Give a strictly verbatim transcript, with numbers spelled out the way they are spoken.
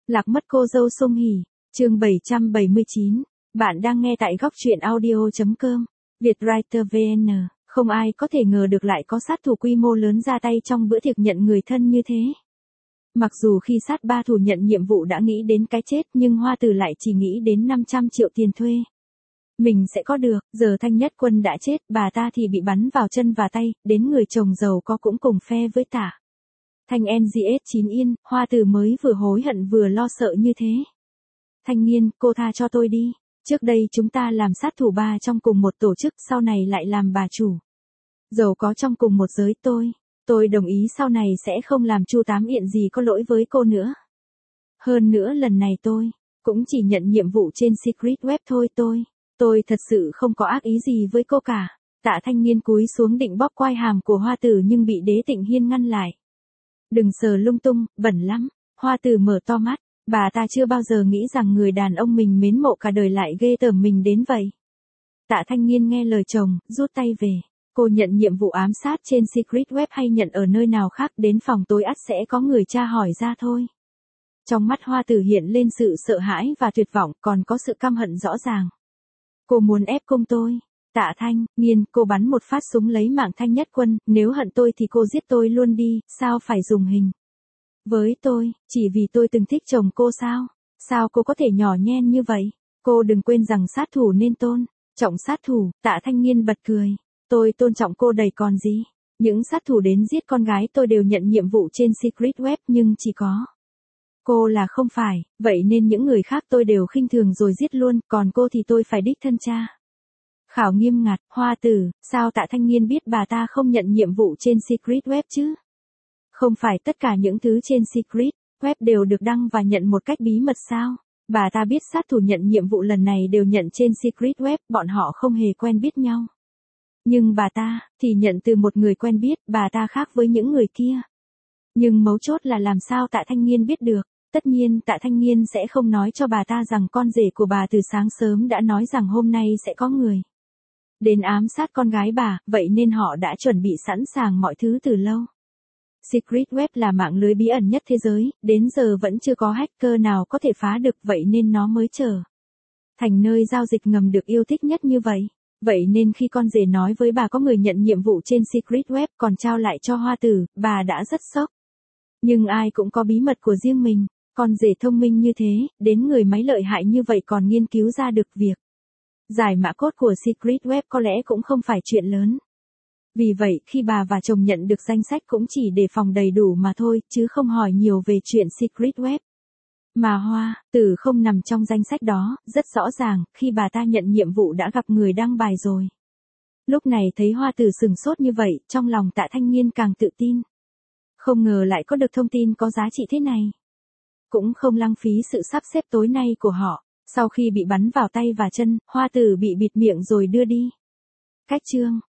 Lạc mất cô dâu Song Hỷ, chương bảy trăm bảy mươi chín. Bạn đang nghe tại góc truyện audio chấm com. Vietwriter vê en. Không ai có thể ngờ được lại có sát thủ quy mô lớn ra tay trong bữa tiệc nhận người thân như thế. Mặc dù khi sát ba thủ nhận nhiệm vụ đã nghĩ đến cái chết, nhưng Hoa Tử lại chỉ nghĩ đến năm trăm triệu tiền thuê. Mình sẽ có được, giờ Thanh Nhất Quân đã chết, bà ta thì bị bắn vào chân và tay, đến người chồng giàu có cũng cùng phe với Tả Thanh en giê ét chín yên, Hoa Tử mới vừa hối hận vừa lo sợ như thế. Thanh niên, cô tha cho tôi đi. Trước đây chúng ta làm sát thủ ba trong cùng một tổ chức, sau này lại làm bà chủ. Giàu có trong cùng một giới tôi. Tôi đồng ý sau này sẽ không làm Chu Tám Yện gì có lỗi với cô nữa. Hơn nữa lần này tôi cũng chỉ nhận nhiệm vụ trên Secret Web thôi tôi. Tôi thật sự không có ác ý gì với cô cả. Tạ Thanh Niên cúi xuống định bóp quai hàm của Hoa Tử nhưng bị Đế Tịnh Hiên ngăn lại. Đừng sờ lung tung, bẩn lắm. Hoa Tử mở to mắt. Bà ta chưa bao giờ nghĩ rằng người đàn ông mình mến mộ cả đời lại ghê tởm mình đến vậy. Tạ Thanh Niên nghe lời chồng, rút tay về. Cô nhận nhiệm vụ ám sát trên Secret Web hay nhận ở nơi nào khác, đến phòng tối ắt sẽ có người tra hỏi ra thôi. Trong mắt Hoa Tử hiện lên sự sợ hãi và tuyệt vọng, còn có sự căm hận rõ ràng. Cô muốn ép cung tôi. Tạ Thanh Niên, cô bắn một phát súng lấy mạng Thanh Nhất Quân, nếu hận tôi thì cô giết tôi luôn đi, sao phải dùng hình với tôi, chỉ vì tôi từng thích chồng cô sao? Sao cô có thể nhỏ nhen như vậy? Cô đừng quên rằng sát thủ nên tôn trọng sát thủ. Tạ Thanh Niên bật cười. Tôi tôn trọng cô đầy còn gì. Những sát thủ đến giết con gái tôi đều nhận nhiệm vụ trên Secret Web, nhưng chỉ có cô là không phải, vậy nên những người khác tôi đều khinh thường rồi giết luôn, còn cô thì tôi phải đích thân tra khảo nghiêm ngặt. Hoa Tử, sao Tạ Thanh Niên biết bà ta không nhận nhiệm vụ trên Secret Web chứ? Không phải tất cả những thứ trên Secret Web đều được đăng và nhận một cách bí mật sao? Bà ta biết sát thủ nhận nhiệm vụ lần này đều nhận trên Secret Web, bọn họ không hề quen biết nhau. Nhưng bà ta thì nhận từ một người quen biết, bà ta khác với những người kia. Nhưng mấu chốt là làm sao Tạ Thanh Niên biết được? Tất nhiên Tạ Thanh Niên sẽ không nói cho bà ta rằng con rể của bà từ sáng sớm đã nói rằng hôm nay sẽ có người đến ám sát con gái bà, vậy nên họ đã chuẩn bị sẵn sàng mọi thứ từ lâu. Secret Web là mạng lưới bí ẩn nhất thế giới, đến giờ vẫn chưa có hacker nào có thể phá được, vậy nên nó mới trở thành nơi giao dịch ngầm được yêu thích nhất như vậy. Vậy nên khi con rể nói với bà có người nhận nhiệm vụ trên Secret Web còn trao lại cho Hoa Tử, bà đã rất sốc. Nhưng ai cũng có bí mật của riêng mình, con rể thông minh như thế, đến người máy lợi hại như vậy còn nghiên cứu ra được việc giải mã code của Secret Web có lẽ cũng không phải chuyện lớn. Vì vậy, khi bà và chồng nhận được danh sách cũng chỉ đề phòng đầy đủ mà thôi, chứ không hỏi nhiều về chuyện Secret Web. Mà Hoa Tử không nằm trong danh sách đó, rất rõ ràng, khi bà ta nhận nhiệm vụ đã gặp người đăng bài rồi. Lúc này thấy Hoa Tử sừng sốt như vậy, trong lòng Tạ Thanh Niên càng tự tin. Không ngờ lại có được thông tin có giá trị thế này. Cũng không lãng phí sự sắp xếp tối nay của họ. Sau khi bị bắn vào tay và chân, Hoa Tử bị bịt miệng rồi đưa đi cách chương.